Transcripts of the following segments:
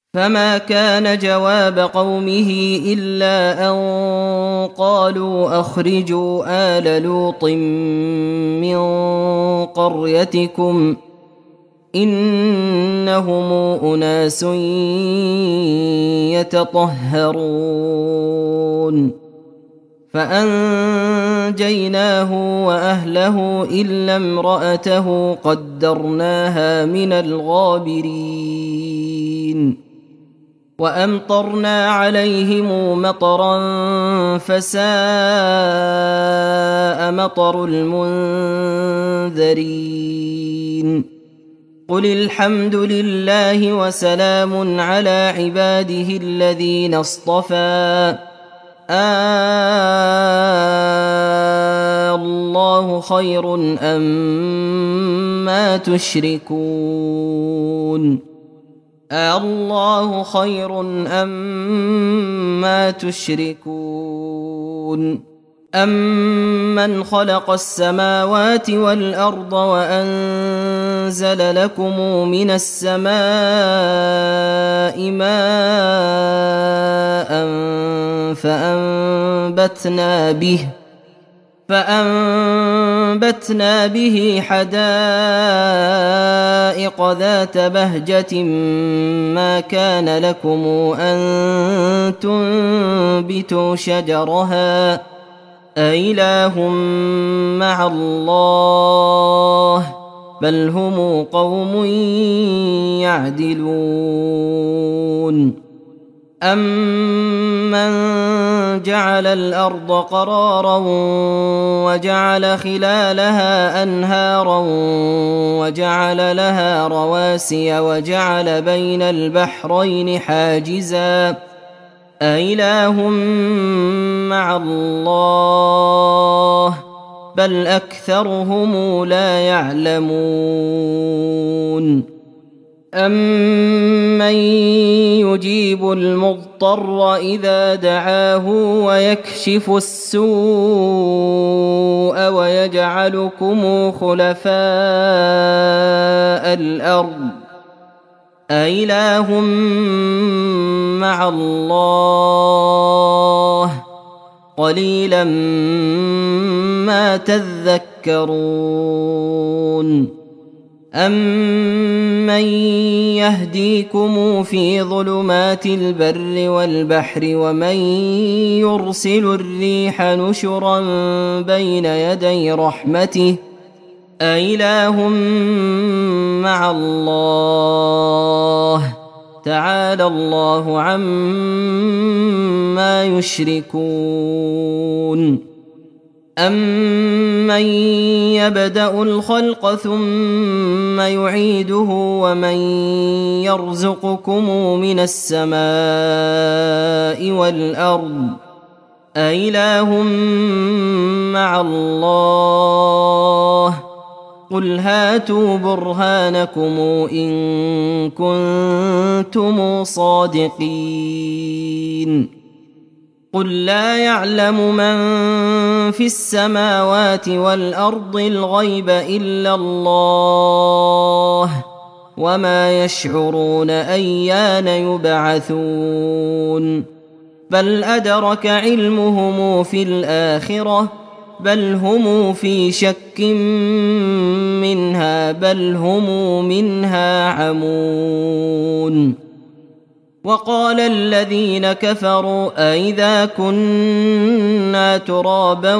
فما كان جواب قومه إلا أن قالوا أخرجوا آل لوط من قريتكم إنهم أناس يتطهرون فأنجيناه وأهله إلا امرأته قدرناها من الغابرين وأمطرنا عليهم مطرا فساء مطر المنذرين قل الحمد لله وسلام على عباده الذين اصطفى الله خير أما تشركون الله خير أما تشركون أمن خلق السماوات والأرض وأنزل لكم من السماء ماء فأنبتنا به حدائق ذات بهجة ما كان لكم أن تنبتوا شجرها أإله مع الله بل هم قوم يعدلون أمن جعل الأرض قرارا وجعل خلالها أنهارا وجعل لها رواسي وجعل بين البحرين حاجزا أإله مع الله بل أكثرهم لا يعلمون أمن يجيب المضطر إذا دعاه ويكشف السوء ويجعلكم خلفاء الأرض أإله مع الله قليلا ما تذكرون أمن يهديكم في ظلمات البر والبحر ومن يرسل الريح نشرا بين يدي رحمته أإله مع الله تعالى الله عما يشركون أمن يبدأ الخلق ثم يعيده ومن يرزقكم من السماء والأرض أإله مع الله قل هاتوا برهانكم إن كنتم صادقين قل لا يعلم من في السماوات والأرض الغيب إلا الله وما يشعرون أيان يبعثون بل أدرك علمهم في الآخرة بل هم في شك منها بل هم منها عمون وقال الذين كفروا أئذا كنا ترابا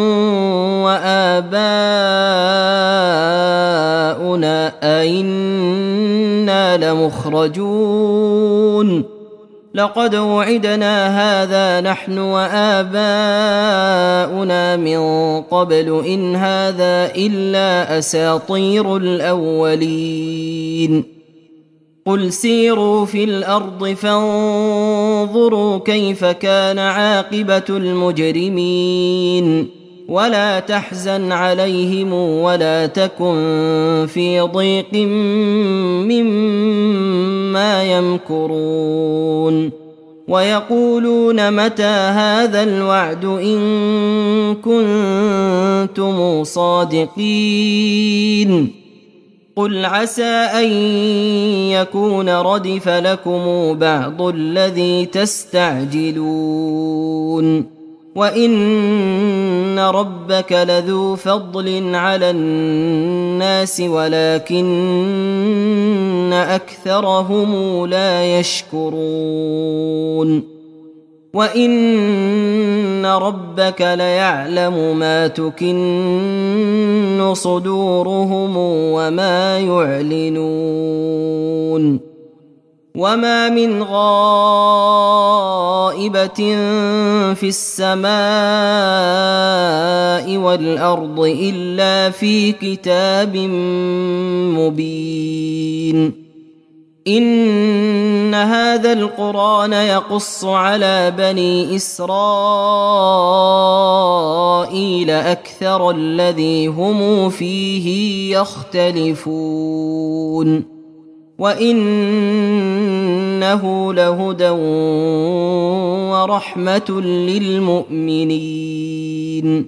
وآباؤنا أئنا لمخرجون لقد وعدنا هذا نحن وآباؤنا من قبل إن هذا إلا أساطير الأولين قل سيروا في الأرض فانظروا كيف كان عاقبة المجرمين ولا تحزن عليهم ولا تكن في ضيق مما يمكرون ويقولون متى هذا الوعد إن كنتم صادقين قل عسى أن يكون ردف لكم بعض الذي تستعجلون وإن ربك لذو فضل على الناس ولكن أكثرهم لا يشكرون وإن ربك ليعلم ما تكن صدورهم وما يعلنون وما من غائبة في السماء والأرض إلا في كتاب مبين إن هذا القرآن يقص على بني إسرائيل أكثر الذي هم فيه يختلفون وإنه لهدى ورحمة للمؤمنين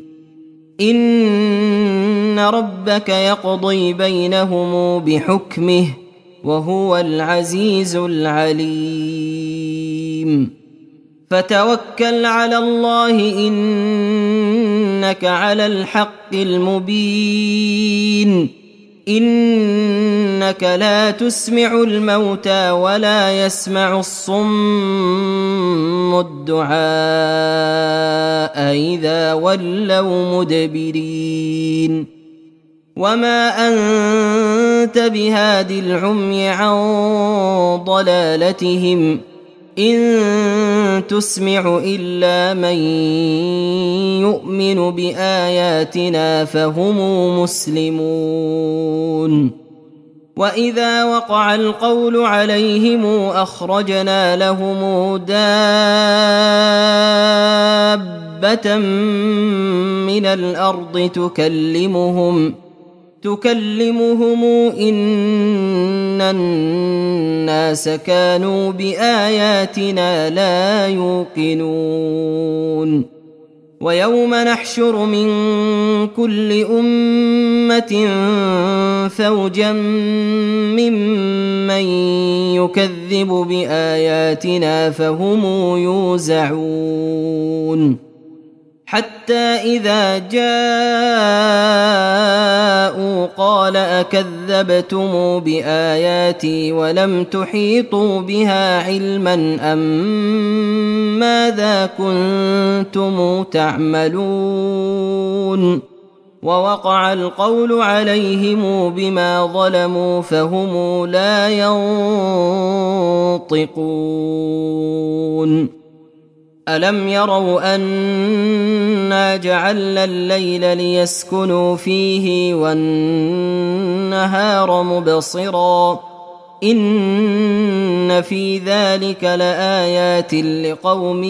إن ربك يقضي بينهم بحكمه وهو العزيز العليم فتوكل على الله إنك على الحق المبين إنك لا تسمع الموتى ولا يسمع الصم الدعاء إذا ولوا مدبرين وما أنت بهاد العمي عن ضلالتهم إن تسمع إلا من يؤمن بآياتنا فهم مسلمون وإذا وقع القول عليهم أخرجنا لهم دابة من الأرض تكلمهم إن الناس كانوا بآياتنا لا يوقنون ويوم نحشر من كل أمة فوجا ممن يكذب بآياتنا فهم يوزعون حتى إذا جاءوا قال أكذبتم بآياتي ولم تحيطوا بها علما أم ماذا كنتم تعملون ووقع القول عليهم بما ظلموا فهم لا ينطقون ألم يروا أنا جعلنا الليل ليسكنوا فيه والنهار مبصرا إن في ذلك لآيات لقوم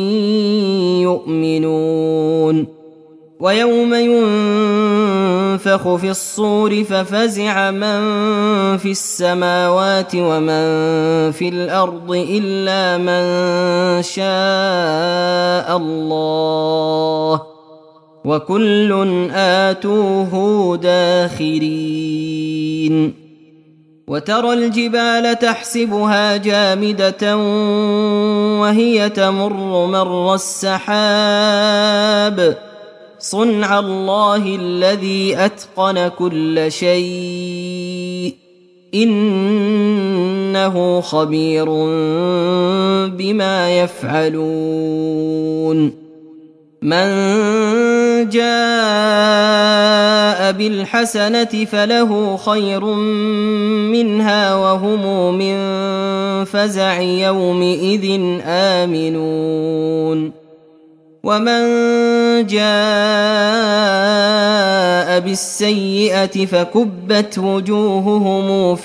يؤمنون ويوم ينفخ في الصور ففزع من في السماوات ومن في الأرض إلا من شاء الله وكل آتوه داخرين وترى الجبال تحسبها جامدة وهي تمر مر السحاب صنع الله الذي أتقن كل شيء إنه خبير بما يفعلون من جاء بالحسنة فله خير منها وهم من فزع يومئذ آمنون ومن جاء بالسيئة فكبت وجوههم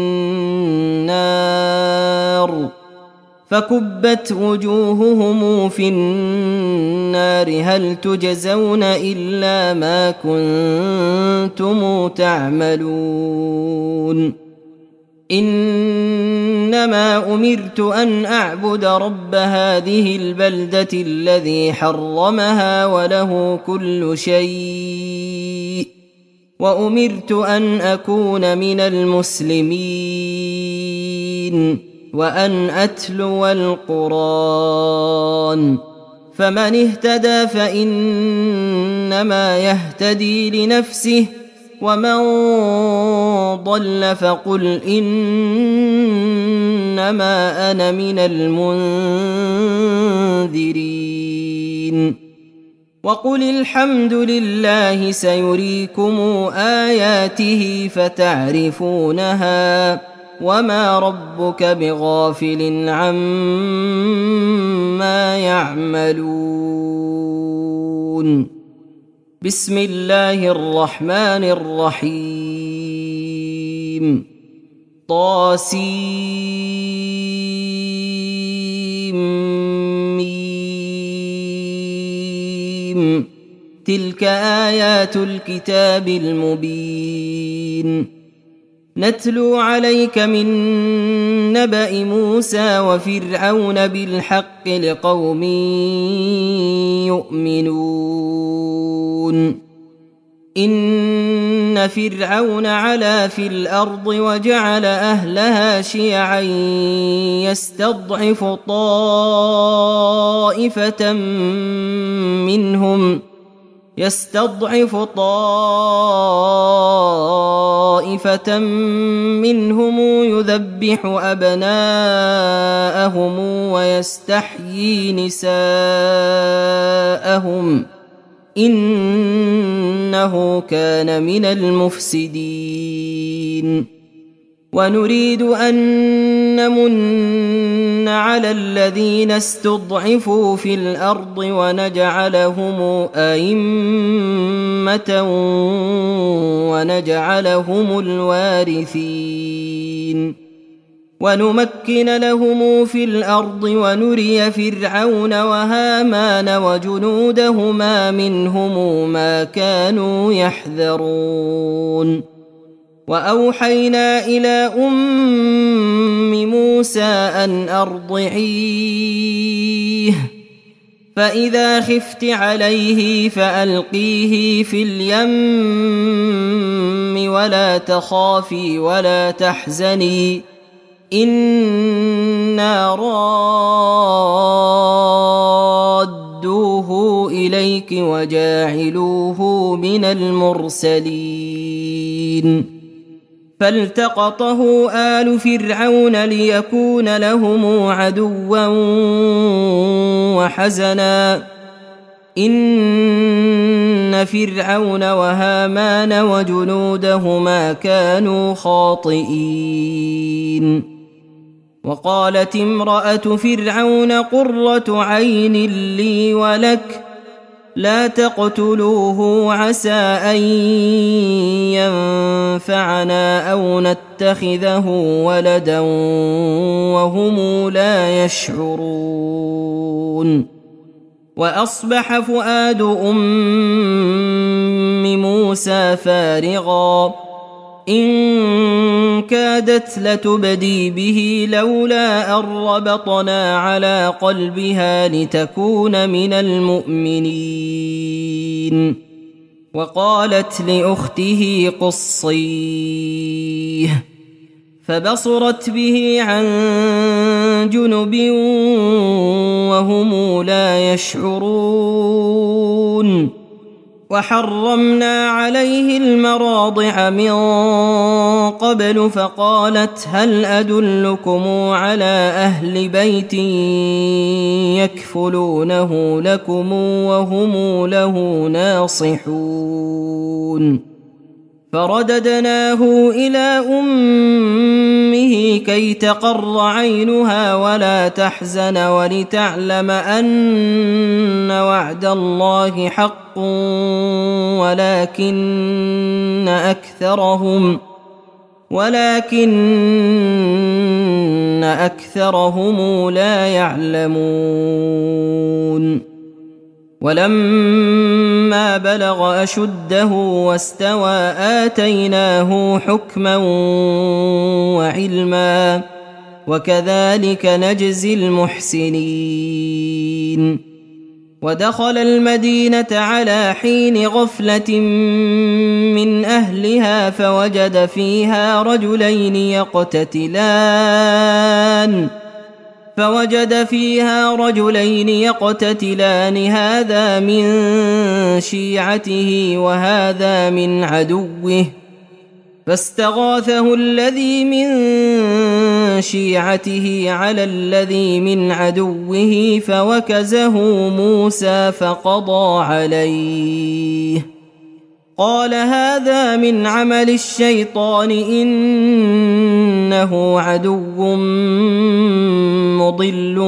في النار هل تجزون إلا ما كنتم تعملون إنما أمرت أن أعبد رب هذه البلدة الذي حرمها وله كل شيء وأمرت أن أكون من المسلمين وأن أتلو القرآن فمن اهتدى فإنما يهتدي لنفسه ومن ضل فقل إنما أنا من المنذرين وقل الحمد لله سيريكم آياته فتعرفونها وما ربك بغافل عما يعملون بسم الله الرحمن الرحيم طاسيم تلك آيات الكتاب المبين نتلو عليك من نبأ موسى وفرعون بالحق لقوم يؤمنون إن فرعون علا في الأرض وجعل أهلها شيعا يستضعف طائفة منهم يذبح أبناءهم ويستحيي نساءهم إنه كان من المفسدين ونريد أن نمن على الذين استضعفوا في الأرض ونجعلهم أئمة ونجعلهم الوارثين ونمكن لهم في الأرض ونري فرعون وهامان وجنودهما منهم ما كانوا يحذرون وأوحينا إلى أم موسى أن أرضعيه فإذا خفت عليه فألقيه في اليم ولا تخافي ولا تحزني إنا رادوه إليك وجاعلوه من المرسلين فالتقطه آل فرعون ليكون لهم عدوا وحزنا إن فرعون وهامان وجنودهما كانوا خاطئين وقالت امرأة فرعون قرة عين لي ولك لا تقتلوه عسى أن ينفعنا أو نتخذه ولدا وهم لا يشعرون وأصبح فؤاد أم موسى فارغا إن كادت لتبدي به لولا أن ربطنا على قلبها لتكون من المؤمنين وقالت لأخته قصيه فبصرت به عن جنب وهم لا يشعرون وحرمنا عليه المراضع من قبل فقالت هل أدلكم على أهل بيت يكفلونه لكم وهم له ناصحون فرددناه إلى أمه كي تقر عينها ولا تحزن ولتعلم أن وعد الله حق ولكن أكثرهم لا يعلمون ولما بلغ أشده واستوى آتيناه حكما وعلما وكذلك نجزي المحسنين ودخل المدينة على حين غفلة من أهلها فوجد فيها رجلين يقتتلان هذا من شيعته وهذا من عدوه فاستغاثه الذي من شيعته على الذي من عدوه فوكزه موسى فقضى عليه قال هذا من عمل الشيطان إنه عدو مضل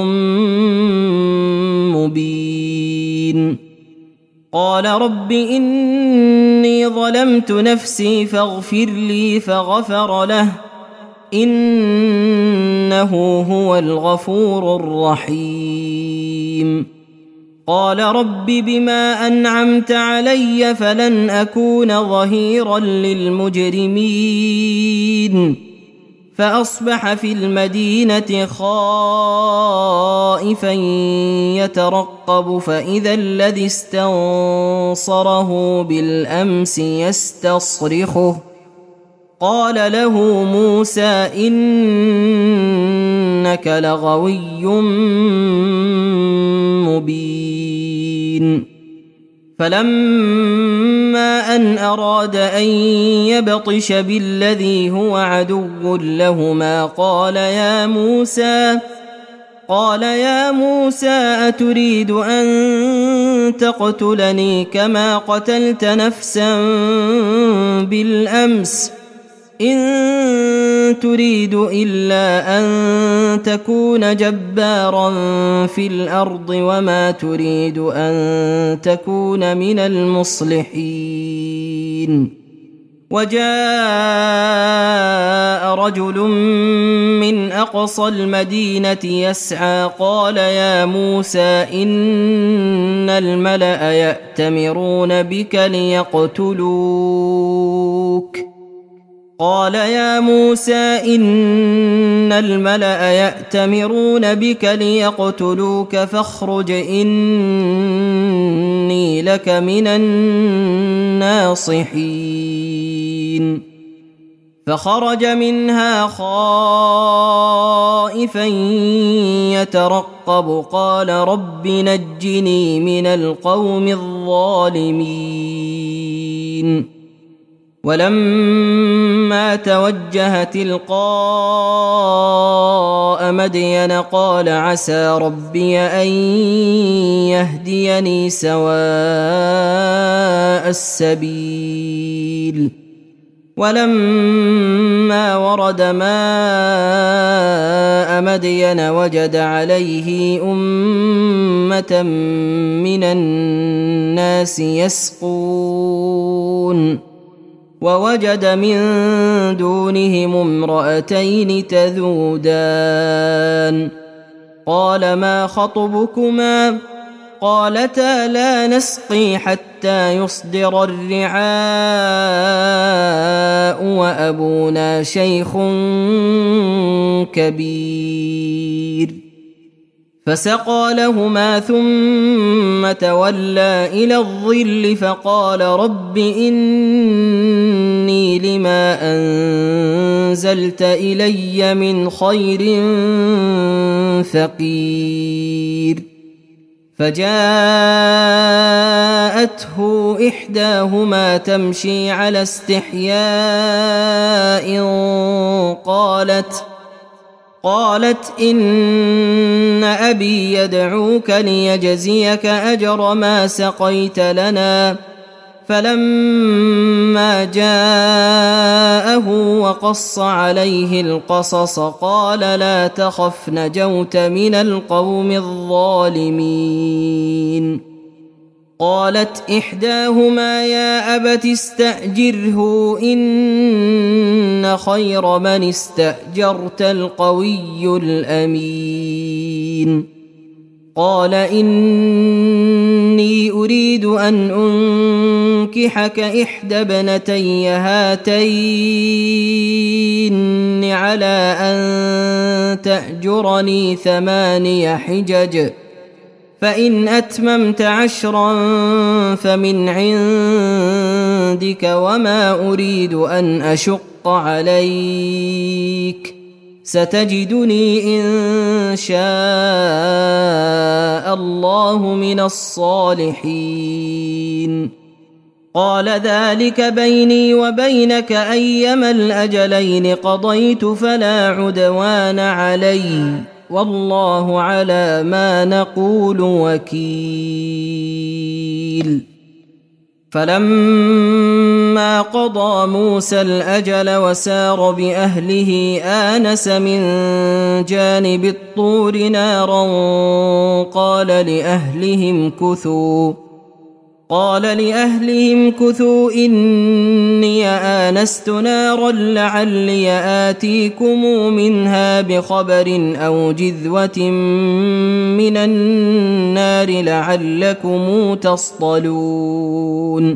مبين قال رب إني ظلمت نفسي فاغفر لي فغفر له إنه هو الغفور الرحيم قال رب بما أنعمت علي فلن أكون ظهيرا للمجرمين فأصبح في المدينة خائفا يترقب فإذا الذي استنصره بالأمس يستصرخه قال له موسى إنك لغوي مبين فلما أن أراد أن يبطش بالذي هو عدو لهما قال يا موسى أتريد أن تقتلني كما قتلت نفسا بالأمس إن تريد إلا أن تكون جبارا في الأرض وما تريد أن تكون من المصلحين وجاء رجل من أقصى المدينة يسعى قال يا موسى إن الملأ يأتمرون بك ليقتلوك فاخرج إني لك من الناصحين فخرج منها خائفا يترقب قال رب نجني من القوم الظالمين ولما توجه تلقاء مدين قال عسى ربي أن يهديني سواء السبيل ولما ورد ماء مدين وجد عليه أمة من الناس يسقون ووجد من دونهم امرأتين تذودان قال ما خطبكما قالتا لا نسقي حتى يصدر الرعاء وأبونا شيخ كبير فسقى لهما ثم تولى إلى الظل فقال رب إني لما أنزلت إلي من خير فقير فجاءته إحداهما تمشي على استحياء قالت إن أبي يدعوك ليجزيك أجر ما سقيت لنا فلما جاءه وقص عليه القصص قال لا تخف نجوت من القوم الظالمين قالت إحداهما يا أبت استأجره إن خير من استأجرت القوي الأمين قال إني أريد أن أنكحك إحدى ابنتي هاتين على أن تأجرني 8 حجج فإن أتممت 10 فمن عندك وما أريد أن أشق عليك ستجدني إن شاء الله من الصالحين. قال ذلك بيني وبينك أيما الأجلين قضيت فلا عدوان علي والله على ما نقول وكيل. فلما قضى موسى الأجل وسار بأهله آنس من جانب الطور نارا قال لأهلهم كثوا إني آنست نارا لعلي آتيكم منها بخبر أو جذوة من النار لعلكم تصطلون.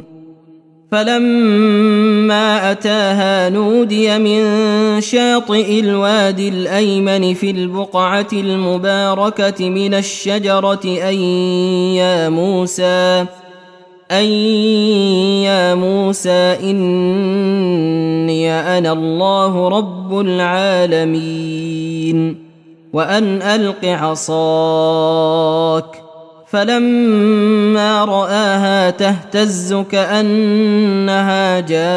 فلما أتاها نودي من شاطئ الوادي الأيمن في البقعة المباركة من الشجرة أن يا موسى إني أنا الله رب العالمين وأن ألق عصاك. فلما رآها تهتز كأنها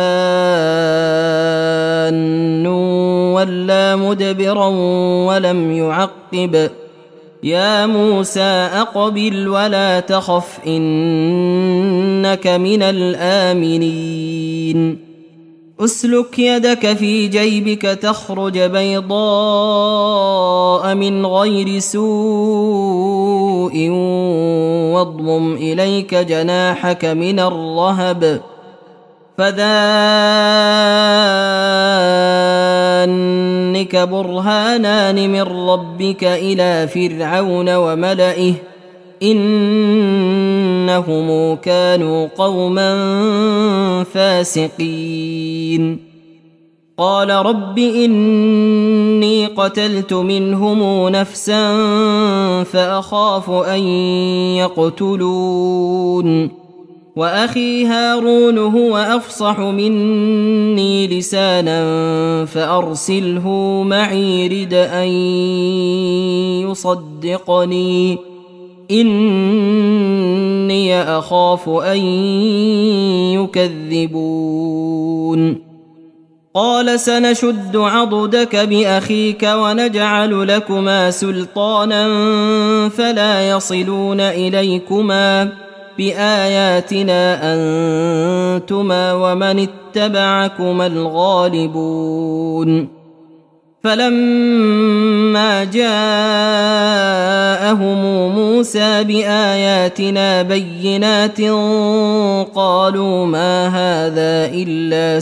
جان ولا مدبرا ولم يعقب. يا موسى أقبل ولا تخف إنك من الآمنين. أسلك يدك في جيبك تخرج بيضاء من غير سوء واضمم إليك جناحك من الرهب فذانك برهانان من ربك إلى فرعون وملئه إنهم كانوا قوما فاسقين. قال رب إني قتلت منهم نفسا فأخاف أن يقتلون وأخي هارون هو أفصح مني لسانا فأرسله معي رد أن يصدقني إني أخاف أن يكذبون. قال سنشد عضدك بأخيك ونجعل لكما سلطانا فلا يصلون إليكما بآياتنا أنتما ومن اتبعكما الغالبون. فلما جاءهم موسى بآياتنا بينات قالوا ما هذا إلا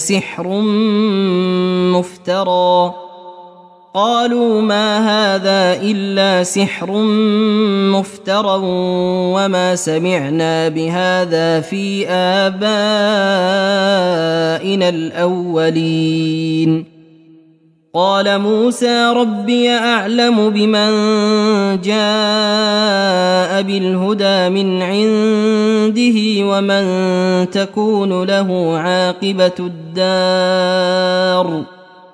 سحر مفترى وما سمعنا بهذا في آبائنا الأولين. قال موسى ربي أعلم بمن جاء بالهدى من عنده ومن تكون له عاقبة الدار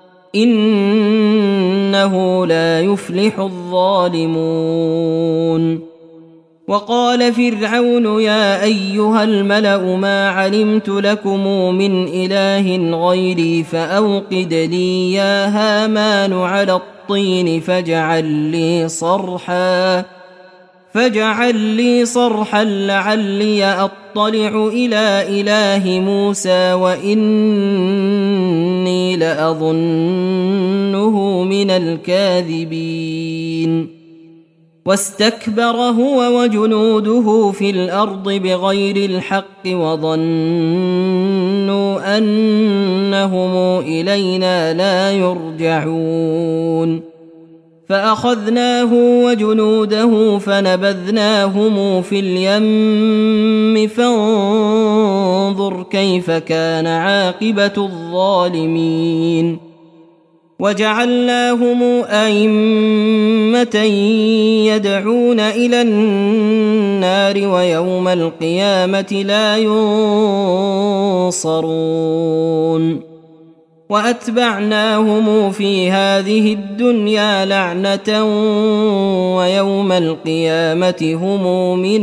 إنه لا يفلح الظالمون. وقال فرعون يا أيها الملأ ما علمت لكم من إله غيري فأوقد لي يا هامان على الطين فاجعل لي صرحا لعلي أطلع إلى إله موسى وإني لأظنه من الكاذبين. واستكبر هو وجنوده في الأرض بغير الحق وظنوا أنهم إلينا لا يرجعون. فأخذناه وجنوده فنبذناهم في اليم فانظر كيف كان عاقبة الظالمين. وجعلناهم أئمة يدعون إلى النار ويوم القيامة لا ينصرون وأتبعناهم في هذه الدنيا لعنة ويوم القيامة هم من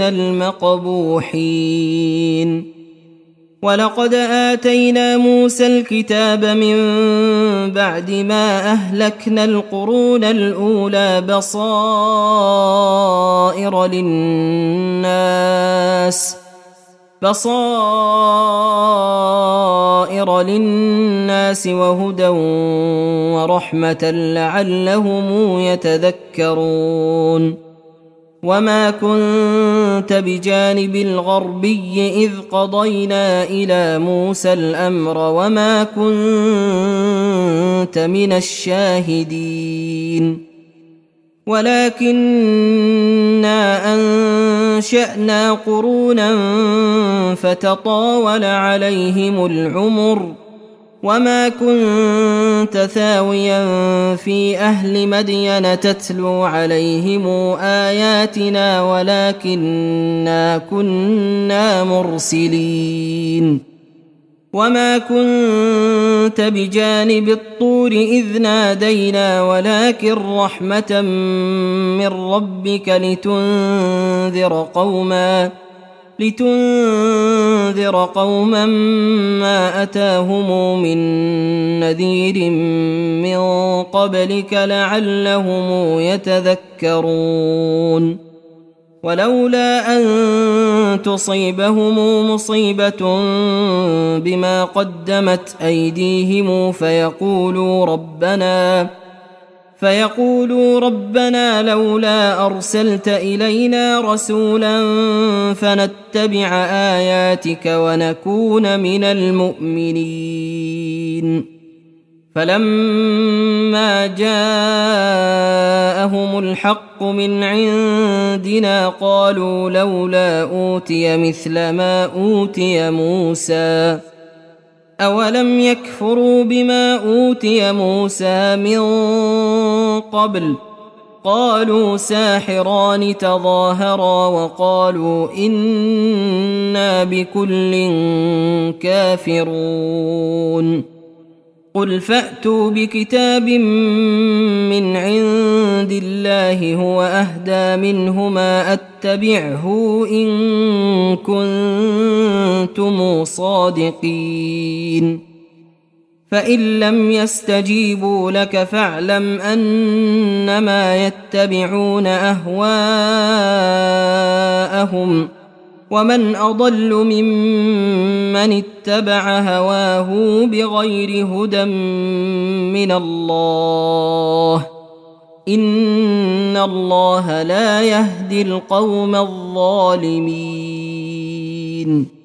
المقبوحين ولقد آتينا موسى الكتاب من بعد ما أهلكنا القرون الأولى بصائر للناس وهدى ورحمة لعلهم يتذكرون وما كنت بجانب الغربي إذ قضينا إلى موسى الأمر وما كنت من الشاهدين ولكننا أنشأنا قرونا فتطاول عليهم العمر وما كنت ثاويا في أهل مدين تتلو عليهم آياتنا ولكننا كنا مرسلين وما كنت بجانب الطور إذ نادينا ولكن رحمة من ربك لتنذر قوما ما أتاهم من نذير من قبلك لعلهم يتذكرون ولولا أن تصيبهم مصيبة بما قدمت أيديهم فيقولوا ربنا لولا أرسلت إلينا رسولا فنتبع آياتك ونكون من المؤمنين فلما جاءهم الحق من عندنا قالوا لولا أوتي مثل ما أوتي موسى أولم يكفروا بما أوتي موسى من قبل قالوا ساحران تظاهرا وقالوا إنا بكل كافرون قل فأتوا بكتاب من عند الله هو أهدى منهما أتبعه إن كنتم صادقين فإن لم يستجيبوا لك فاعلم أنما يتبعون أهواءهم ومن أضل ممن اتبع هواه بغير هدى من الله إن الله لا يهدي القوم الظالمين